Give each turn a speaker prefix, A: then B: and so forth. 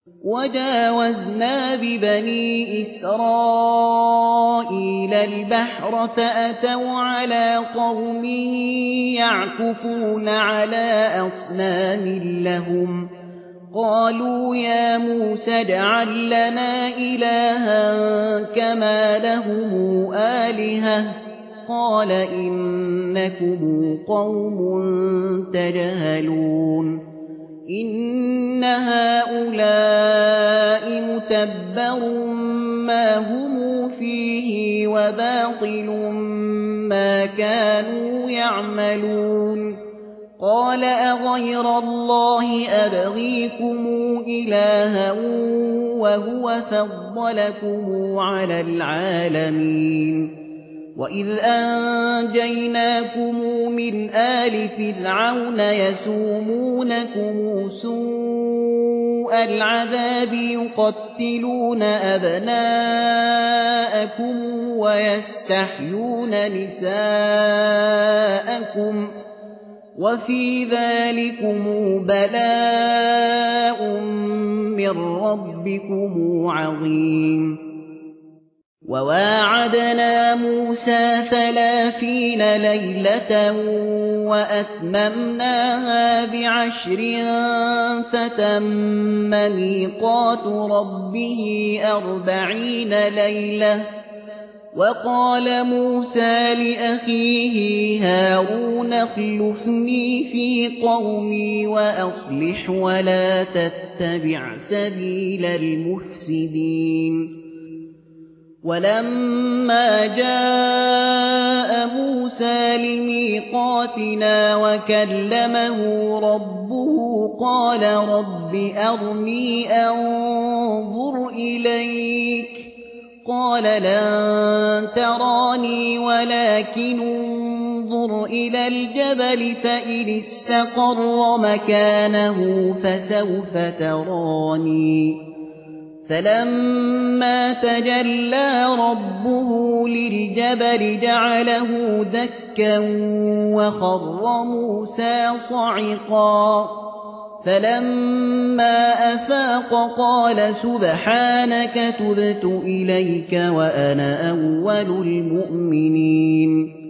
A: وجاوزنا ببني إسرائيل البحر فأتوا على قوم يعكفون على أصنام لهم قالوا يا موسى اجعل لنا إلها كما لهم آلهة قال إنكم قوم تجهلون إن هؤلاء متبر ما هم فيه وباطل ما كانوا يعملون قال أغير الله أبغيكم إلها وهو فضلكم على العالمين وإذ أنجيناكم من آل فرعون يسومونكم سوء العذاب يقتلون أبناءكم ويستحيون نساءكم وفي ذلكم بلاء من ربكم عظيم وواعدنا موسى 30 ليلة وأتممناها ب10 فتم ميقات ربه 40 ليلة وقال موسى لأخيه هارون اخلفني في قومي وأصلح ولا تتبع سبيل المفسدين ولما جاء موسى لميقاتنا وكلمه ربه قال رب أرني أنظر إليك قال لن تراني ولكن انظر إلى الجبل فإن استقر مكانه فسوف تراني فلما تجلى ربه للجبل جعله دكا وخر موسى صعقا فلما أفاق قال سبحانك تبت إليك وأنا أول المؤمنين